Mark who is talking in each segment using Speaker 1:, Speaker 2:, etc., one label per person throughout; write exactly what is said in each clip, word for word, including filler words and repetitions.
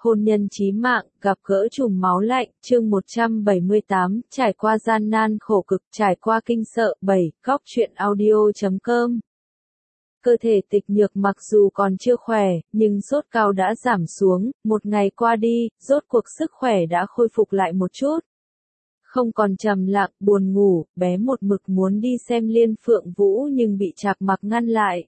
Speaker 1: hôn nhân chí mạng, gặp gỡ trùm máu lạnh, chương một trăm bảy mươi tám, trải qua gian nan khổ cực, trải qua kinh sợ, bảy, góc truyện audio chấm com. Cơ thể Tịch Nhược mặc dù còn chưa khỏe, nhưng sốt cao đã giảm xuống, một ngày qua đi, rốt cuộc sức khỏe đã khôi phục lại một chút. Không còn trầm lặng, buồn ngủ, bé một mực muốn đi xem Liên Phượng Vũ nhưng bị Trạc Mặc ngăn lại.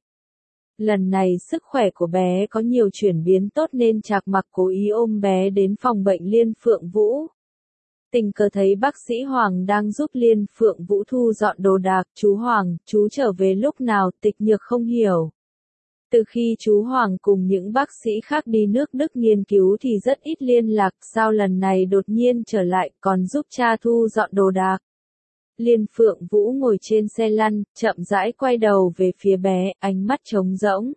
Speaker 1: Lần này sức khỏe của bé có nhiều chuyển biến tốt nên Trạc Mặc cố ý ôm bé đến phòng bệnh Liên Phượng Vũ. Tình cờ thấy bác sĩ Hoàng đang giúp Liên Phượng Vũ thu dọn đồ đạc, chú Hoàng, chú trở về lúc nào, Tịch Nhược không hiểu. Từ khi chú Hoàng cùng những bác sĩ khác đi nước Đức nghiên cứu thì rất ít liên lạc, sao lần này đột nhiên trở lại, còn giúp cha thu dọn đồ đạc. Liên Phượng Vũ ngồi trên xe lăn, chậm rãi quay đầu về phía bé, ánh mắt trống rỗng.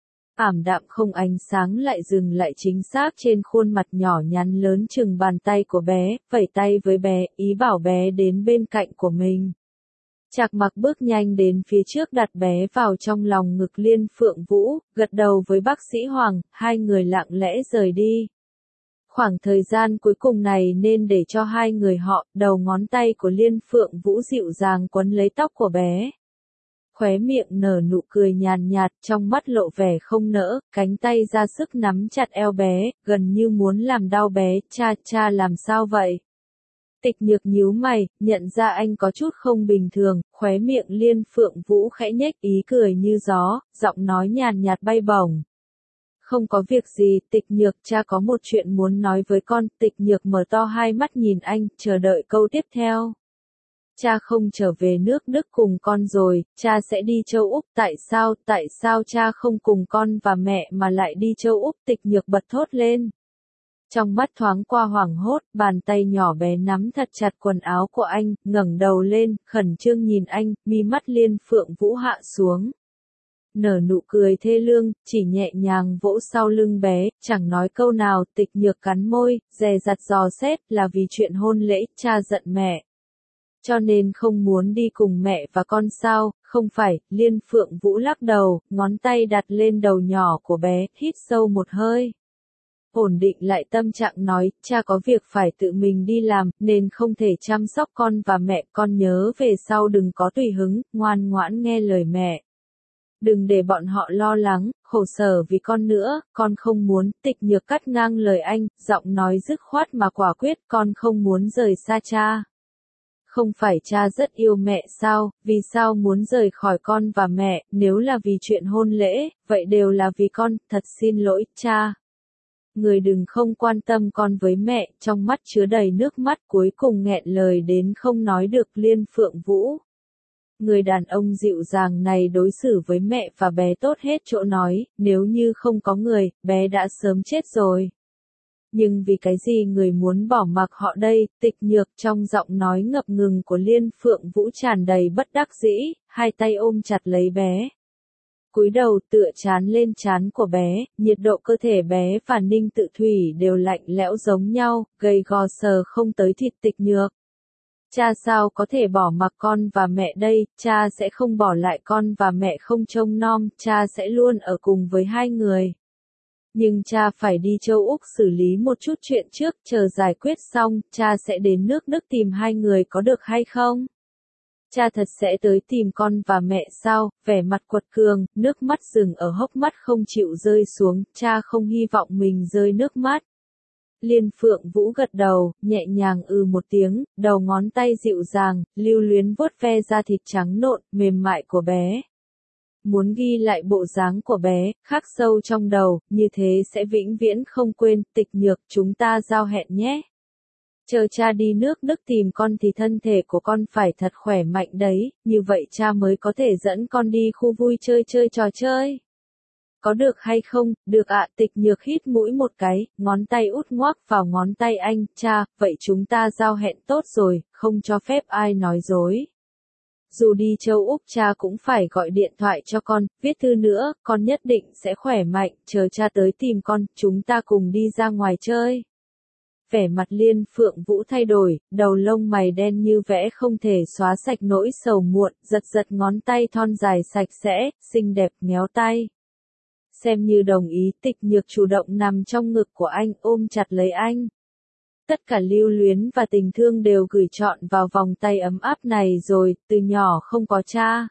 Speaker 1: Ảm đạm không ánh sáng lại dừng lại chính xác trên khuôn mặt nhỏ nhắn lớn chừng bàn tay của bé, vẫy tay với bé, ý bảo bé đến bên cạnh của mình. Trạc Mặc bước nhanh đến phía trước đặt bé vào trong lòng ngực Liên Phượng Vũ, gật đầu với bác sĩ Hoàng, hai người lặng lẽ rời đi. Khoảng thời gian cuối cùng này nên để cho hai người họ, đầu ngón tay của Liên Phượng Vũ dịu dàng quấn lấy tóc của bé. Khóe miệng nở nụ cười nhàn nhạt, trong mắt lộ vẻ không nỡ, cánh tay ra sức nắm chặt eo bé, gần như muốn làm đau bé, cha, cha làm sao vậy? Tịch Nhược nhíu mày, nhận ra anh có chút không bình thường, khóe miệng Liên Phượng Vũ khẽ nhếch ý cười như gió, giọng nói nhàn nhạt bay bổng. Không có việc gì, Tịch Nhược, cha có một chuyện muốn nói với con. Tịch Nhược mở to hai mắt nhìn anh, chờ đợi câu tiếp theo. Cha không trở về nước Đức cùng con rồi, cha sẽ đi châu Úc, tại sao, tại sao cha không cùng con và mẹ mà lại đi châu Úc? Tịch Nhược bật thốt lên. Trong mắt thoáng qua hoảng hốt, bàn tay nhỏ bé nắm thật chặt quần áo của anh, ngẩng đầu lên, khẩn trương nhìn anh, mi mắt Liên Phượng Vũ hạ xuống. Nở nụ cười thê lương, chỉ nhẹ nhàng vỗ sau lưng bé, chẳng nói câu nào. Tịch Nhược cắn môi, dè dặt dò xét, là vì chuyện hôn lễ, cha giận mẹ. Cho nên không muốn đi cùng mẹ và con sao? Không phải. Liên Phượng Vũ lắc đầu, ngón tay đặt lên đầu nhỏ của bé, hít sâu một hơi. Ổn định lại tâm trạng nói, cha có việc phải tự mình đi làm, nên không thể chăm sóc con và mẹ, con nhớ về sau đừng có tùy hứng, ngoan ngoãn nghe lời mẹ. Đừng để bọn họ lo lắng, khổ sở vì con nữa, con không muốn. Tịch Nhược cắt ngang lời anh, giọng nói dứt khoát mà quả quyết, con không muốn rời xa cha. Không phải cha rất yêu mẹ sao, vì sao muốn rời khỏi con và mẹ, nếu là vì chuyện hôn lễ, vậy đều là vì con, thật xin lỗi, cha. Người đừng không quan tâm con với mẹ, trong mắt chứa đầy nước mắt, cuối cùng nghẹn lời đến không nói được. Liên Phượng Vũ. Người đàn ông dịu dàng này đối xử với mẹ và bé tốt hết chỗ nói, nếu như không có người, bé đã sớm chết rồi. Nhưng vì cái gì người muốn bỏ mặc họ đây? Tịch Nhược, trong giọng nói ngập ngừng của Liên Phượng Vũ tràn đầy bất đắc dĩ, hai tay ôm chặt lấy bé. Cúi đầu tựa trán lên trán của bé, nhiệt độ cơ thể bé và Ninh Tự Thủy đều lạnh lẽo giống nhau, gầy gò sờ không tới thịt. Tịch Nhược. Cha sao có thể bỏ mặc con và mẹ đây, cha sẽ không bỏ lại con và mẹ không trông nom, cha sẽ luôn ở cùng với hai người. Nhưng cha phải đi châu Úc xử lý một chút chuyện trước, chờ giải quyết xong, cha sẽ đến nước Đức tìm hai người có được hay không? Cha thật sẽ tới tìm con và mẹ sao? Vẻ mặt quật cường, nước mắt dừng ở hốc mắt không chịu rơi xuống, cha không hy vọng mình rơi nước mắt. Liên Phượng Vũ gật đầu, nhẹ nhàng ừ một tiếng, đầu ngón tay dịu dàng, lưu luyến vuốt ve da thịt trắng nộn, mềm mại của bé. Muốn ghi lại bộ dáng của bé, khắc sâu trong đầu, như thế sẽ vĩnh viễn không quên. Tịch Nhược, chúng ta giao hẹn nhé. Chờ cha đi nước Đức tìm con thì thân thể của con phải thật khỏe mạnh đấy, như vậy cha mới có thể dẫn con đi khu vui chơi chơi trò chơi. Có được hay không? Được ạ. Tịch Nhược hít mũi một cái, ngón tay út ngoác vào ngón tay anh, cha, vậy chúng ta giao hẹn tốt rồi, không cho phép ai nói dối. Dù đi châu Úc cha cũng phải gọi điện thoại cho con, viết thư nữa, con nhất định sẽ khỏe mạnh, chờ cha tới tìm con, chúng ta cùng đi ra ngoài chơi. Vẻ mặt Liên Phượng Vũ thay đổi, đầu lông mày đen như vẽ không thể xóa sạch nỗi sầu muộn, giật giật ngón tay thon dài sạch sẽ, xinh đẹp, nhéo tay. xem như đồng ý. Tịch Nhược chủ động nằm trong ngực của anh, ôm chặt lấy anh. Tất cả lưu luyến và tình thương đều gửi trọn vào vòng tay ấm áp này rồi, từ nhỏ không có cha.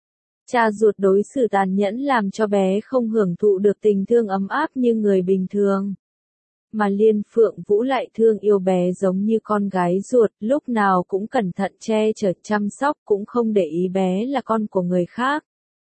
Speaker 1: Cha ruột đối xử tàn nhẫn làm cho bé không hưởng thụ được tình thương ấm áp như người bình thường. Mà Liên Phượng Vũ lại thương yêu bé giống như con gái ruột, lúc nào cũng cẩn thận che chở chăm sóc, cũng không để ý bé là con của người khác.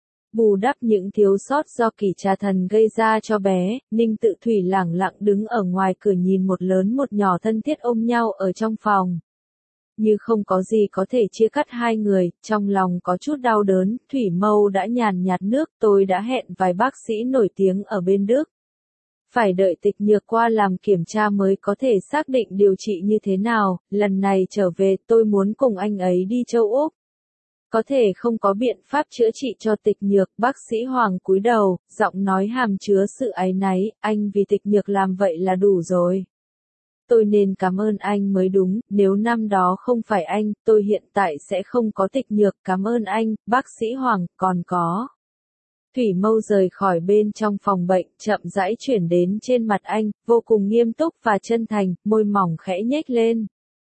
Speaker 1: Bù đắp những thiếu sót do Kỷ Trà Thần gây ra cho bé, Ninh Tự Thủy lẳng lặng đứng ở ngoài cửa nhìn một lớn một nhỏ thân thiết ôm nhau ở trong phòng. Như không có gì có thể chia cắt hai người, trong lòng có chút đau đớn, Thủy Mâu đã nhàn nhạt nước, tôi đã hẹn vài bác sĩ nổi tiếng ở bên Đức. Phải đợi Tịch Nhược qua làm kiểm tra mới có thể xác định điều trị như thế nào, lần này trở về tôi muốn cùng anh ấy đi châu Úc. Có thể không có biện pháp chữa trị cho Tịch Nhược, bác sĩ Hoàng cúi đầu, giọng nói hàm chứa sự áy náy, anh vì Tịch Nhược làm vậy là đủ rồi. Tôi nên cảm ơn anh mới đúng, nếu năm đó không phải anh, tôi hiện tại sẽ không có Tịch Nhược, cảm ơn anh, bác sĩ Hoàng, còn có. Thủy Mâu rời khỏi bên trong phòng bệnh, chậm rãi chuyển đến trên mặt anh, vô cùng nghiêm túc và chân thành, môi mỏng khẽ nhếch lên.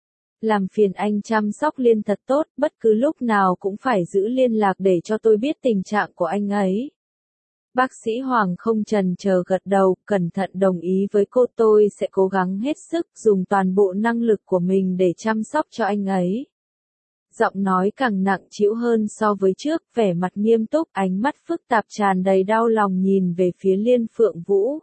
Speaker 1: Làm phiền anh chăm sóc Liên thật tốt, bất cứ lúc nào cũng phải giữ liên lạc để cho tôi biết tình trạng của anh ấy. Bác sĩ Hoàng không chần chờ gật đầu, cẩn thận đồng ý với cô, tôi sẽ cố gắng hết sức dùng toàn bộ năng lực của mình để chăm sóc cho anh ấy. Giọng nói càng nặng trĩu hơn so với trước, vẻ mặt nghiêm túc, ánh mắt phức tạp tràn đầy đau lòng nhìn về phía Liên Phượng Vũ.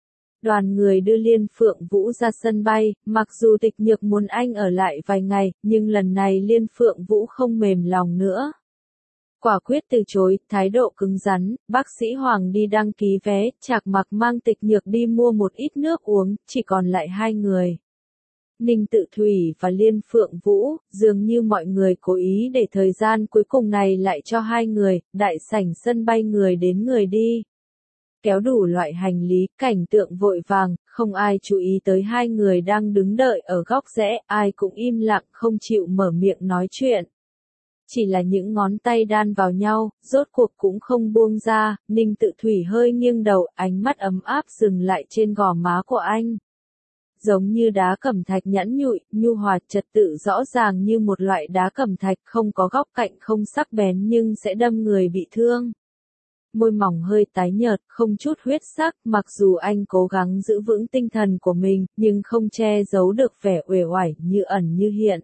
Speaker 1: Đoàn người đưa Liên Phượng Vũ ra sân bay, mặc dù Tịch Nhược muốn anh ở lại vài ngày, nhưng lần này Liên Phượng Vũ không mềm lòng nữa. Quả quyết từ chối, thái độ cứng rắn, bác sĩ Hoàng đi đăng ký vé, Trạc Mặc mang Tịch Nhược đi mua một ít nước uống, chỉ còn lại hai người. Ninh Tự Thủy và Liên Phượng Vũ, dường như mọi người cố ý để thời gian cuối cùng này lại cho hai người, đại sảnh sân bay người đến người đi. Kéo đủ loại hành lý, cảnh tượng vội vàng, không ai chú ý tới hai người đang đứng đợi ở góc rẽ, ai cũng im lặng không chịu mở miệng nói chuyện. Chỉ là những ngón tay đan vào nhau, rốt cuộc cũng không buông ra, Ninh Tự Thủy hơi nghiêng đầu, ánh mắt ấm áp dừng lại trên gò má của anh. Giống như đá cẩm thạch nhẵn nhụi, nhu hòa trật tự rõ ràng như một loại đá cẩm thạch không có góc cạnh không sắc bén nhưng sẽ đâm người bị thương. Môi mỏng hơi tái nhợt, không chút huyết sắc, mặc dù anh cố gắng giữ vững tinh thần của mình, nhưng không che giấu được vẻ uể oải, như ẩn như hiện.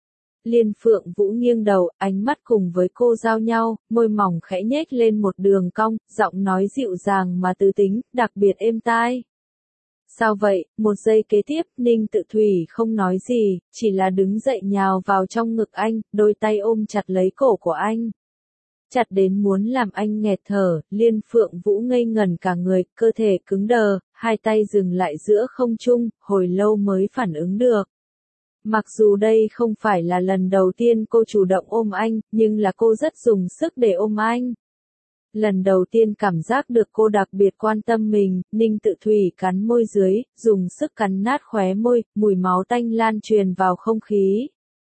Speaker 1: Liên Phượng Vũ nghiêng đầu, ánh mắt cùng với cô giao nhau, môi mỏng khẽ nhếch lên một đường cong, giọng nói dịu dàng mà tư tính, đặc biệt êm tai. Sao vậy? Một giây kế tiếp, Ninh Tự Thủy không nói gì, chỉ là đứng dậy nhào vào trong ngực anh, đôi tay ôm chặt lấy cổ của anh. Chặt đến muốn làm anh nghẹt thở, Liên Phượng Vũ ngây ngẩn cả người, cơ thể cứng đờ, hai tay dừng lại giữa không trung, hồi lâu mới phản ứng được. Mặc dù đây không phải là lần đầu tiên cô chủ động ôm anh, nhưng là cô rất dùng sức để ôm anh. Lần đầu tiên cảm giác được cô đặc biệt quan tâm mình, Ninh Tự Thủy cắn môi dưới, dùng sức cắn nát khóe môi, mùi máu tanh lan truyền vào không khí.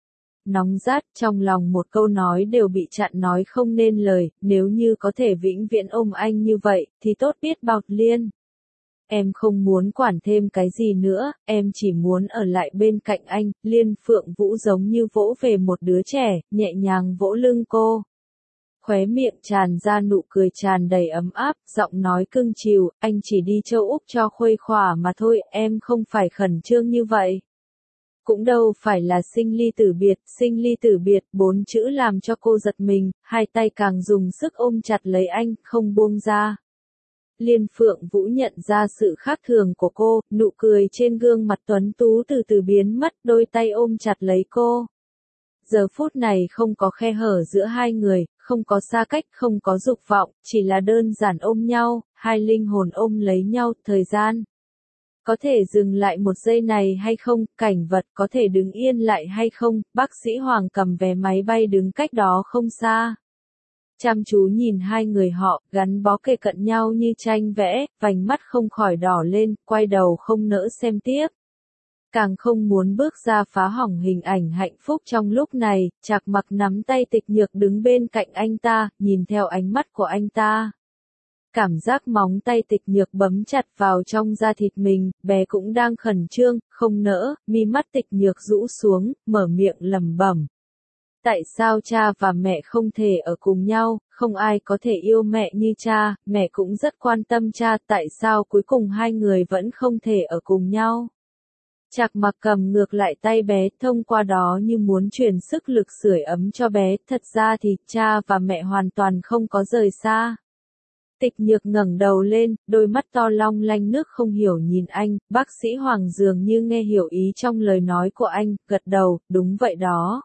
Speaker 1: Nóng rát, trong lòng một câu nói đều bị chặn nói không nên lời, nếu như có thể vĩnh viễn ôm anh như vậy, thì tốt biết bao. Liên. Em không muốn quản thêm cái gì nữa, em chỉ muốn ở lại bên cạnh anh, Liên Phượng Vũ giống như vỗ về một đứa trẻ, nhẹ nhàng vỗ lưng cô. Khóe miệng tràn ra nụ cười tràn đầy ấm áp, giọng nói cưng chiều, anh chỉ đi châu Úc cho khuây khỏa mà thôi, em không phải khẩn trương như vậy. Cũng đâu phải là sinh ly tử biệt, sinh ly tử biệt, bốn chữ làm cho cô giật mình, hai tay càng dùng sức ôm chặt lấy anh, không buông ra. Liên Phượng Vũ nhận ra sự khác thường của cô, nụ cười trên gương mặt tuấn tú từ từ biến mất, đôi tay ôm chặt lấy cô. Giờ phút này không có khe hở giữa hai người, không có xa cách, không có dục vọng, chỉ là đơn giản ôm nhau, hai linh hồn ôm lấy nhau, thời gian. Có thể dừng lại một giây này hay không, cảnh vật có thể đứng yên lại hay không, bác sĩ Hoàng cầm vé máy bay đứng cách đó không xa. Chăm chú nhìn hai người họ, gắn bó kề cận nhau như tranh vẽ, vành mắt không khỏi đỏ lên, quay đầu không nỡ xem tiếp. Càng không muốn bước ra phá hỏng hình ảnh hạnh phúc trong lúc này, Trạc Mặc nắm tay Tịch Nhược đứng bên cạnh anh ta, nhìn theo ánh mắt của anh ta. cảm giác móng tay Tịch Nhược bấm chặt vào trong da thịt mình, bé cũng đang khẩn trương, không nỡ, mi mắt Tịch Nhược rũ xuống, mở miệng lẩm bẩm. Tại sao cha và mẹ không thể ở cùng nhau, không ai có thể yêu mẹ như cha, mẹ cũng rất quan tâm cha, tại sao cuối cùng hai người vẫn không thể ở cùng nhau. Trạc Mặc cầm ngược lại tay bé, thông qua đó như muốn truyền sức lực sưởi ấm cho bé, thật ra thì cha và mẹ hoàn toàn không có rời xa. Tịch Nhược ngẩng đầu lên, đôi mắt to long lanh nước không hiểu nhìn anh, bác sĩ Hoàng dường như nghe hiểu ý trong lời nói của anh, gật đầu, đúng vậy đó.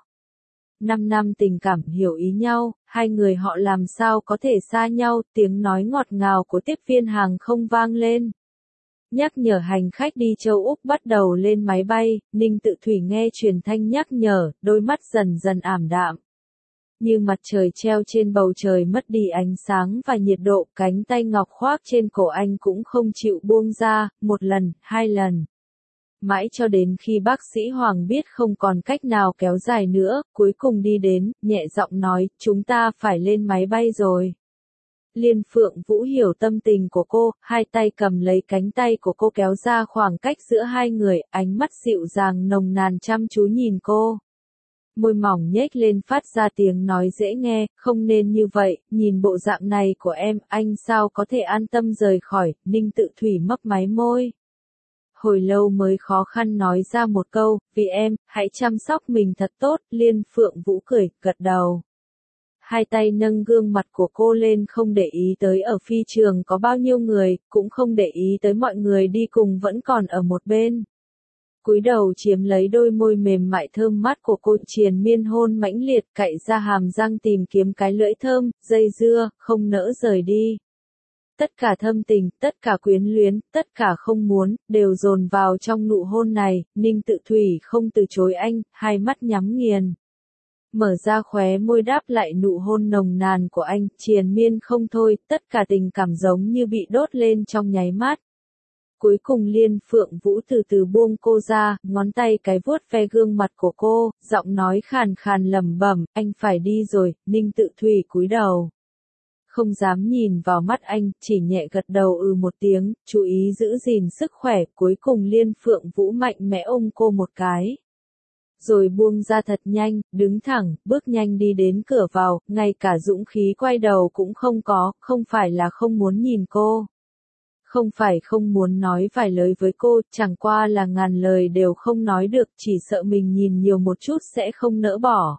Speaker 1: Năm năm tình cảm hiểu ý nhau, hai người họ làm sao có thể xa nhau, tiếng nói ngọt ngào của tiếp viên hàng không vang lên. Nhắc nhở hành khách đi châu Úc bắt đầu lên máy bay, Ninh Tự Thủy nghe truyền thanh nhắc nhở, đôi mắt dần dần ảm đạm. Như mặt trời treo trên bầu trời mất đi ánh sáng và nhiệt độ, cánh tay ngọc khoác trên cổ anh cũng không chịu buông ra, một lần, hai lần. Mãi cho đến khi bác sĩ Hoàng biết không còn cách nào kéo dài nữa, cuối cùng đi đến, nhẹ giọng nói, chúng ta phải lên máy bay rồi. Liên Phượng Vũ hiểu tâm tình của cô, hai tay cầm lấy cánh tay của cô kéo ra khoảng cách giữa hai người, ánh mắt dịu dàng nồng nàn chăm chú nhìn cô. Môi mỏng nhếch lên phát ra tiếng nói dễ nghe, không nên như vậy, nhìn bộ dạng này của em, anh sao có thể an tâm rời khỏi, Ninh Tự Thủy mấp máy môi. Hồi lâu mới khó khăn nói ra một câu, vì em, hãy chăm sóc mình thật tốt, Liên Phượng Vũ cười, gật đầu. Hai tay nâng gương mặt của cô lên không để ý tới ở phi trường có bao nhiêu người, cũng không để ý tới mọi người đi cùng vẫn còn ở một bên. Cúi đầu chiếm lấy đôi môi mềm mại thơm mát của cô, triền miên hôn mãnh liệt, cạy ra hàm răng tìm kiếm cái lưỡi thơm, dây dưa, không nỡ rời đi. Tất cả thâm tình, tất cả quyến luyến, tất cả không muốn, đều dồn vào trong nụ hôn này, Ninh Tự Thủy không từ chối anh, hai mắt nhắm nghiền. Mở ra khóe môi đáp lại nụ hôn nồng nàn của anh, triền miên không thôi, tất cả tình cảm giống như bị đốt lên trong nháy mắt. Cuối cùng Liên Phượng Vũ từ từ buông cô ra, ngón tay cái vuốt ve gương mặt của cô, giọng nói khàn khàn lẩm bẩm, anh phải đi rồi, Ninh Tự Thủy cúi đầu. Không dám nhìn vào mắt anh, chỉ nhẹ gật đầu ừ một tiếng, chú ý giữ gìn sức khỏe, cuối cùng Liên Phượng Vũ mạnh mẽ ôm cô một cái. Rồi buông ra thật nhanh, đứng thẳng, bước nhanh đi đến cửa vào, ngay cả dũng khí quay đầu cũng không có, không phải là không muốn nhìn cô. Không phải không muốn nói vài lời với cô, chẳng qua là ngàn lời đều không nói được, chỉ sợ mình nhìn nhiều một chút sẽ không nỡ bỏ.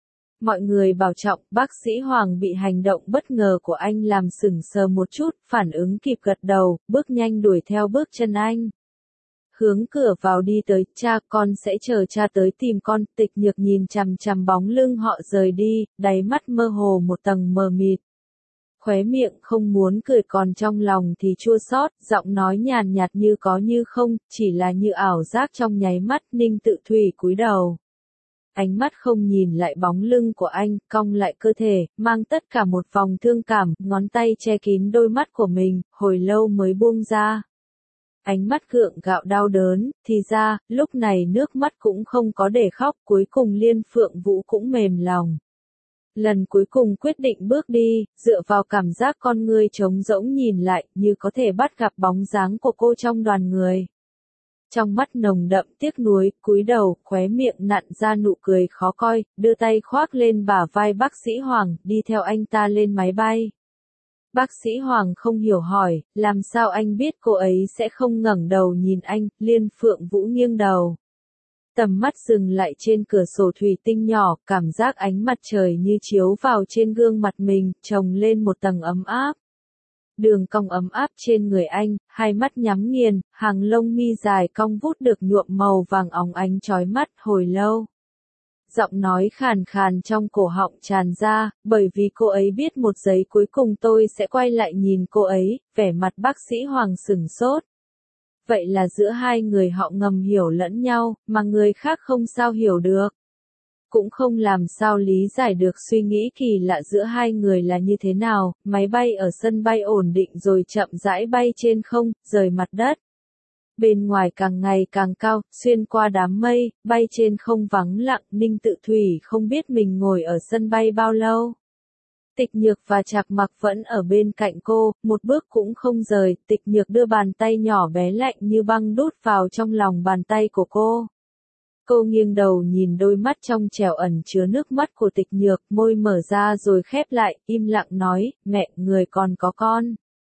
Speaker 1: Mọi người bảo trọng, bác sĩ Hoàng bị hành động bất ngờ của anh làm sững sờ một chút, phản ứng kịp gật đầu, bước nhanh đuổi theo bước chân anh. Hướng cửa vào đi tới, cha con sẽ chờ cha tới tìm con, Tịch Nhược nhìn chằm chằm bóng lưng họ rời đi, đáy mắt mơ hồ một tầng mờ mịt. Khóe miệng không muốn cười còn trong lòng thì chua xót, giọng nói nhàn nhạt như có như không, chỉ là như ảo giác trong nháy mắt, Ninh Tự Thủy cúi đầu. Ánh mắt không nhìn lại bóng lưng của anh, cong lại cơ thể, mang tất cả một vòng thương cảm, ngón tay che kín đôi mắt của mình, hồi lâu mới buông ra. Ánh mắt gượng gạo đau đớn, thì ra, lúc này nước mắt cũng không có để khóc, cuối cùng Liên Phượng Vũ cũng mềm lòng. Lần cuối cùng quyết định bước đi, dựa vào cảm giác con ngươi trống rỗng nhìn lại, như có thể bắt gặp bóng dáng của cô trong đoàn người. Trong mắt nồng đậm tiếc nuối, cúi đầu, khóe miệng nặn ra nụ cười khó coi, đưa tay khoác lên bả vai bác sĩ Hoàng, đi theo anh ta lên máy bay. Bác sĩ Hoàng không hiểu hỏi, làm sao anh biết cô ấy sẽ không ngẩng đầu nhìn anh, Liên Phượng Vũ nghiêng đầu. Tầm mắt dừng lại trên cửa sổ thủy tinh nhỏ, cảm giác ánh mặt trời như chiếu vào trên gương mặt mình, chồng lên một tầng ấm áp. Đường cong ấm áp trên người anh, hai mắt nhắm nghiền, hàng lông mi dài cong vút được nhuộm màu vàng óng ánh chói mắt hồi lâu. Giọng nói khàn khàn trong cổ họng tràn ra, bởi vì cô ấy biết một giây cuối cùng tôi sẽ quay lại nhìn cô ấy, vẻ mặt bác sĩ Hoàng sửng sốt. Vậy là giữa hai người họ ngầm hiểu lẫn nhau, mà người khác không sao hiểu được. Cũng không làm sao lý giải được suy nghĩ kỳ lạ giữa hai người là như thế nào, máy bay ở sân bay ổn định rồi chậm rãi bay trên không, rời mặt đất. Bên ngoài càng ngày càng cao, xuyên qua đám mây, bay trên không vắng lặng, Ninh Tự Thủy không biết mình ngồi ở sân bay bao lâu. Tịch Nhược và Trạc Mặc vẫn ở bên cạnh cô, một bước cũng không rời, Tịch Nhược đưa bàn tay nhỏ bé lạnh như băng đút vào trong lòng bàn tay của cô. Cô nghiêng đầu nhìn đôi mắt trong trẻo ẩn chứa nước mắt của Tịch Nhược, môi mở ra rồi khép lại, im lặng nói, mẹ, người còn có con.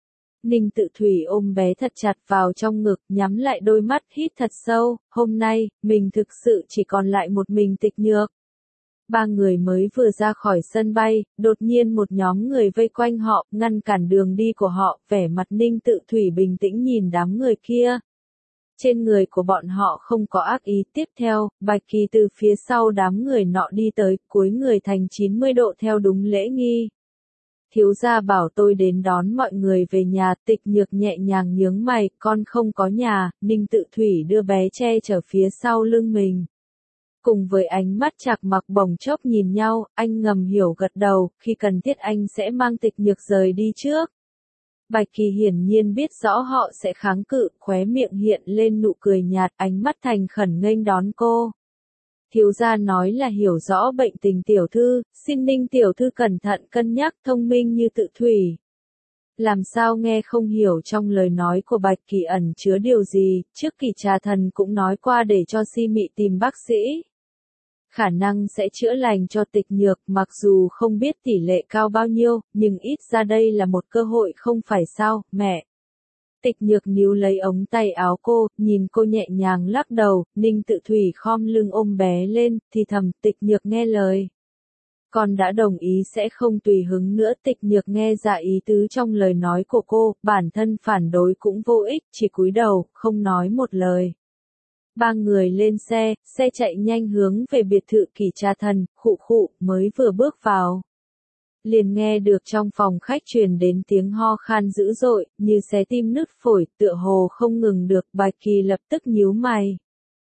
Speaker 1: Ninh Tự Thủy ôm bé thật chặt vào trong ngực, nhắm lại đôi mắt hít thật sâu, hôm nay, mình thực sự chỉ còn lại một mình Tịch Nhược. Ba người mới vừa ra khỏi sân bay, đột nhiên một nhóm người vây quanh họ, ngăn cản đường đi của họ, vẻ mặt Ninh Tự Thủy bình tĩnh nhìn đám người kia. Trên người của bọn họ không có ác ý. Tiếp theo, Bạch Kỳ từ phía sau đám người nọ đi tới, cúi người thành chín mươi độ theo đúng lễ nghi. Thiếu gia bảo tôi đến đón mọi người về nhà. Tịch Nhược nhẹ nhàng nhướng mày, con không có nhà. Ninh Tự Thủy đưa bé che chở phía sau lưng mình. Cùng với ánh mắt Trạc Mặc bồng chốc nhìn nhau, anh ngầm hiểu gật đầu, khi cần thiết anh sẽ mang Tịch Nhược rời đi trước. Bạch Kỳ hiển nhiên biết rõ họ sẽ kháng cự, khóe miệng hiện lên nụ cười nhạt, ánh mắt thành khẩn nghênh đón cô. Thiếu gia nói là hiểu rõ bệnh tình tiểu thư, xin Ninh tiểu thư cẩn thận cân nhắc, thông minh như Tự Thủy. Làm sao nghe không hiểu trong lời nói của Bạch Kỳ ẩn chứa điều gì, trước Kỳ Trà Thần cũng nói qua để cho Si Mị tìm bác sĩ. Khả năng sẽ chữa lành cho Tịch Nhược, mặc dù không biết tỷ lệ cao bao nhiêu, nhưng ít ra đây là một cơ hội không phải sao, mẹ. Tịch Nhược níu lấy ống tay áo cô, nhìn cô nhẹ nhàng lắc đầu, Ninh Tự Thủy khom lưng ôm bé lên, thì thầm, Tịch Nhược nghe lời. Con đã đồng ý sẽ không tùy hứng nữa. Tịch Nhược nghe ra ý tứ trong lời nói của cô, bản thân phản đối cũng vô ích, chỉ cúi đầu, không nói một lời. Ba người lên xe, xe chạy nhanh hướng về biệt thự Kỳ Trà Thần, khụ khụ, mới vừa bước vào. Liền nghe được trong phòng khách truyền đến tiếng ho khan dữ dội, như xé tim nứt phổi, tựa hồ không ngừng được. Bạch Kỳ lập tức nhíu mày.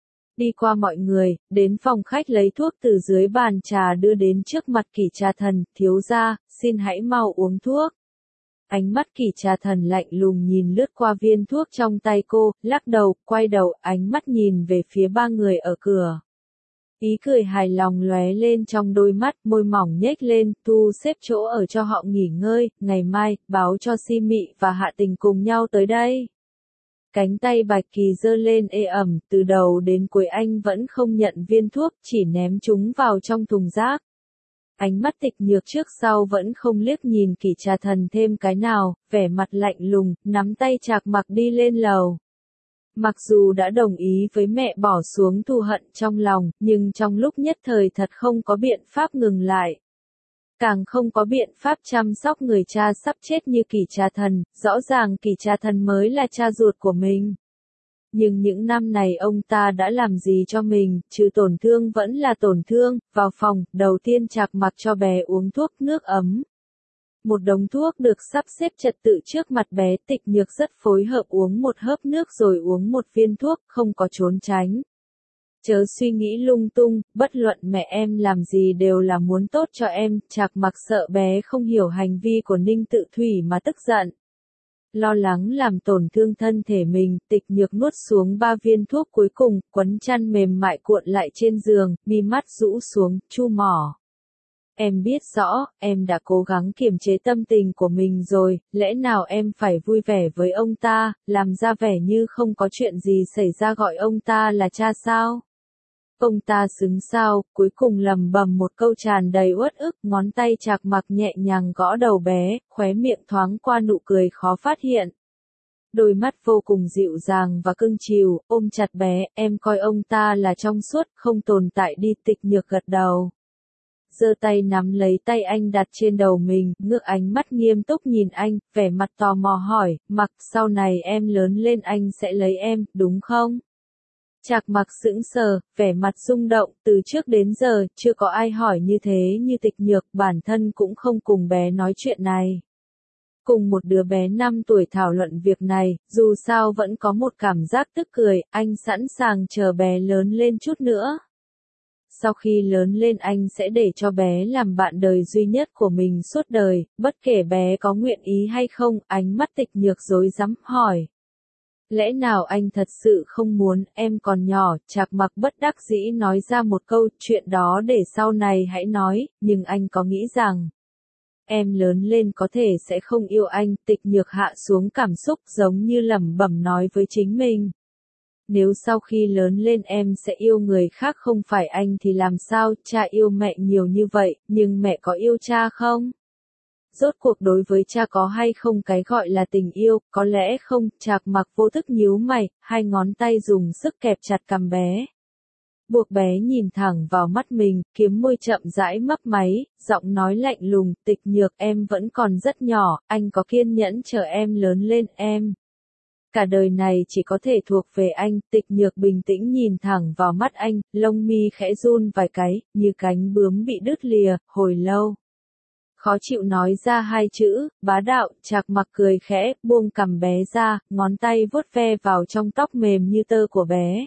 Speaker 1: Đi qua mọi người, đến phòng khách lấy thuốc từ dưới bàn trà đưa đến trước mặt Kỳ Trà Thần, thiếu gia, xin hãy mau uống thuốc. Ánh mắt Kỳ Trà Thần lạnh lùng nhìn lướt qua viên thuốc trong tay cô, lắc đầu, quay đầu, ánh mắt nhìn về phía ba người ở cửa. Ý cười hài lòng lóe lên trong đôi mắt, môi mỏng nhếch lên, thu xếp chỗ ở cho họ nghỉ ngơi, ngày mai, báo cho Si Mị và Hạ Tình cùng nhau tới đây. Cánh tay Bạch Kỳ giơ lên ê ẩm, từ đầu đến cuối anh vẫn không nhận viên thuốc, chỉ ném chúng vào trong thùng rác. Ánh mắt Tịch Nhược trước sau vẫn không liếc nhìn Kỳ Trà Thần thêm cái nào, vẻ mặt lạnh lùng, nắm tay Trạc Mặc đi lên lầu. Mặc dù đã đồng ý với mẹ bỏ xuống thù hận trong lòng, nhưng trong lúc nhất thời thật không có biện pháp ngừng lại. Càng không có biện pháp chăm sóc người cha sắp chết như Kỳ Trà Thần, rõ ràng Kỳ Trà Thần mới là cha ruột của mình. Nhưng những năm này ông ta đã làm gì cho mình, trừ tổn thương vẫn là tổn thương. Vào phòng, đầu tiên Trạc Mặc cho bé uống thuốc nước ấm. Một đống thuốc được sắp xếp trật tự trước mặt bé. Tịch Nhược rất phối hợp uống một hớp nước rồi uống một viên thuốc, không có trốn tránh. Chớ suy nghĩ lung tung, bất luận mẹ em làm gì đều là muốn tốt cho em. Trạc Mặc sợ bé không hiểu hành vi của Ninh Tự Thủy mà tức giận. Lo lắng làm tổn thương thân thể mình, Tịch Nhược nuốt xuống ba viên thuốc cuối cùng, quấn chăn mềm mại cuộn lại trên giường, mi mắt rũ xuống, chu mỏ. Em biết rõ, em đã cố gắng kiềm chế tâm tình của mình rồi, lẽ nào em phải vui vẻ với ông ta, làm ra vẻ như không có chuyện gì xảy ra gọi ông ta là cha sao? Ông ta xứng sao, cuối cùng lầm bầm một câu tràn đầy uất ức, ngón tay Trạc Mặc nhẹ nhàng gõ đầu bé, khóe miệng thoáng qua nụ cười khó phát hiện. Đôi mắt vô cùng dịu dàng và cưng chiều, ôm chặt bé, em coi ông ta là trong suốt, không tồn tại đi. Tịch Nhược gật đầu. Giơ tay nắm lấy tay anh đặt trên đầu mình, ngước ánh mắt nghiêm túc nhìn anh, vẻ mặt tò mò hỏi, Mặc, sau này em lớn lên anh sẽ lấy em, đúng không? Trạc Mặc sững sờ, vẻ mặt rung động, từ trước đến giờ, chưa có ai hỏi như thế như Tịch Nhược, bản thân cũng không cùng bé nói chuyện này. Cùng một đứa bé năm tuổi thảo luận việc này, dù sao vẫn có một cảm giác tức cười, anh sẵn sàng chờ bé lớn lên chút nữa. Sau khi lớn lên anh sẽ để cho bé làm bạn đời duy nhất của mình suốt đời, bất kể bé có nguyện ý hay không. Ánh mắt Tịch Nhược rối rắm hỏi. Lẽ nào anh thật sự không muốn, em còn nhỏ. Trạc Mặc bất đắc dĩ nói ra một câu, chuyện đó để sau này hãy nói, nhưng anh có nghĩ rằng em lớn lên có thể sẽ không yêu anh, Tịch Nhược hạ xuống cảm xúc giống như lẩm bẩm nói với chính mình. Nếu sau khi lớn lên em sẽ yêu người khác không phải anh thì làm sao, cha yêu mẹ nhiều như vậy, nhưng mẹ có yêu cha không? Rốt cuộc đối với cha có hay không cái gọi là tình yêu, có lẽ không, Trạc Mặc vô thức nhíu mày, hai ngón tay dùng sức kẹp chặt cằm bé. Buộc bé nhìn thẳng vào mắt mình, kiếm môi chậm rãi mấp máy, giọng nói lạnh lùng, Tịch Nhược em vẫn còn rất nhỏ, anh có kiên nhẫn chờ em lớn lên em. Cả đời này chỉ có thể thuộc về anh, Tịch Nhược bình tĩnh nhìn thẳng vào mắt anh, lông mi khẽ run vài cái, như cánh bướm bị đứt lìa, hồi lâu. Khó chịu nói ra hai chữ, bá đạo, Trạc Mặc cười khẽ, buông cằm bé ra, ngón tay vuốt ve vào trong tóc mềm như tơ của bé.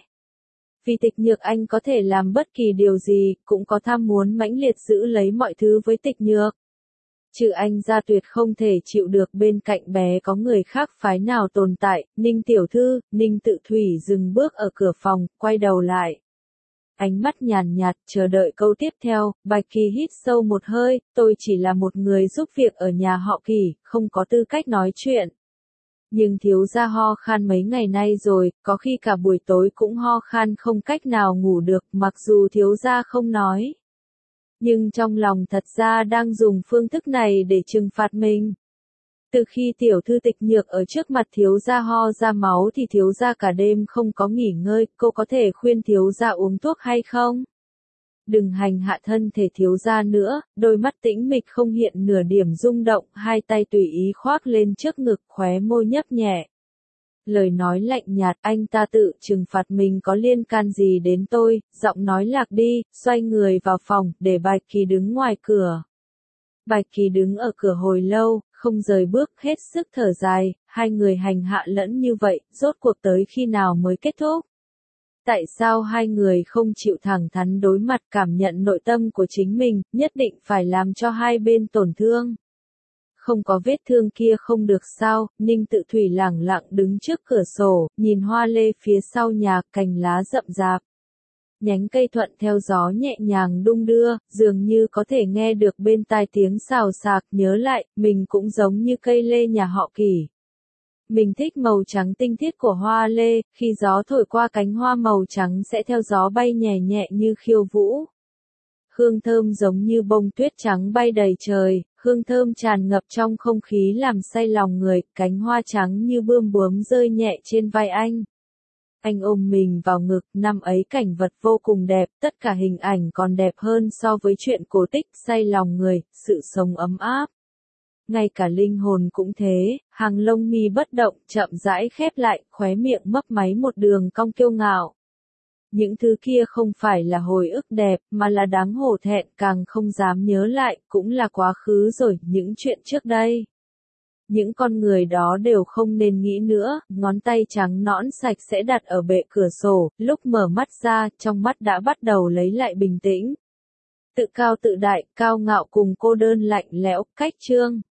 Speaker 1: Vì Tịch Nhược anh có thể làm bất kỳ điều gì, cũng có tham muốn mãnh liệt giữ lấy mọi thứ với Tịch Nhược. Trừ anh ra tuyệt không thể chịu được bên cạnh bé có người khác phái nào tồn tại, Ninh tiểu thư, Ninh Tự Thủy dừng bước ở cửa phòng, quay đầu lại. Ánh mắt nhàn nhạt, chờ đợi câu tiếp theo, Bạch Kỳ hít sâu một hơi, tôi chỉ là một người giúp việc ở nhà họ Kỳ, không có tư cách nói chuyện. Nhưng thiếu gia ho khan mấy ngày nay rồi, có khi cả buổi tối cũng ho khan không cách nào ngủ được, mặc dù thiếu gia không nói. Nhưng trong lòng thật ra đang dùng phương thức này để trừng phạt mình. Từ khi tiểu thư Tịch Nhược ở trước mặt thiếu gia ho ra máu thì thiếu gia cả đêm không có nghỉ ngơi, cô có thể khuyên thiếu gia uống thuốc hay không? Đừng hành hạ thân thể thiếu gia nữa, đôi mắt tĩnh mịch không hiện nửa điểm rung động, hai tay tùy ý khoác lên trước ngực, khóe môi nhấp nhẹ. Lời nói lạnh nhạt, anh ta tự trừng phạt mình có liên can gì đến tôi, giọng nói lạc đi, xoay người vào phòng, để Bạch Kỳ đứng ngoài cửa. Bạch Kỳ đứng ở cửa hồi lâu, không rời bước, hết sức thở dài, hai người hành hạ lẫn như vậy, rốt cuộc tới khi nào mới kết thúc? Tại sao hai người không chịu thẳng thắn đối mặt cảm nhận nội tâm của chính mình, nhất định phải làm cho hai bên tổn thương? Không có vết thương kia không được sao, Ninh Tự Thủy lẳng lặng đứng trước cửa sổ, nhìn hoa lê phía sau nhà, cành lá rậm rạp. Nhánh cây thuận theo gió nhẹ nhàng đung đưa, dường như có thể nghe được bên tai tiếng xào xạc, nhớ lại, mình cũng giống như cây lê nhà họ Kỳ. Mình thích màu trắng tinh khiết của hoa lê, khi gió thổi qua cánh hoa màu trắng sẽ theo gió bay nhẹ nhẹ như khiêu vũ. Hương thơm giống như bông tuyết trắng bay đầy trời, hương thơm tràn ngập trong không khí làm say lòng người, cánh hoa trắng như bươm bướm rơi nhẹ trên vai anh. Anh ôm mình vào ngực, năm ấy cảnh vật vô cùng đẹp, tất cả hình ảnh còn đẹp hơn so với chuyện cổ tích, say lòng người, sự sống ấm áp. Ngay cả linh hồn cũng thế, hàng lông mi bất động, chậm rãi khép lại, khóe miệng mấp máy một đường cong kiêu ngạo. Những thứ kia không phải là hồi ức đẹp, mà là đáng hổ thẹn, càng không dám nhớ lại, cũng là quá khứ rồi, những chuyện trước đây. Những con người đó đều không nên nghĩ nữa, ngón tay trắng nõn sạch sẽ đặt ở bệ cửa sổ, lúc mở mắt ra, trong mắt đã bắt đầu lấy lại bình tĩnh. Tự cao tự đại, cao ngạo cùng cô đơn lạnh lẽo, cách chương.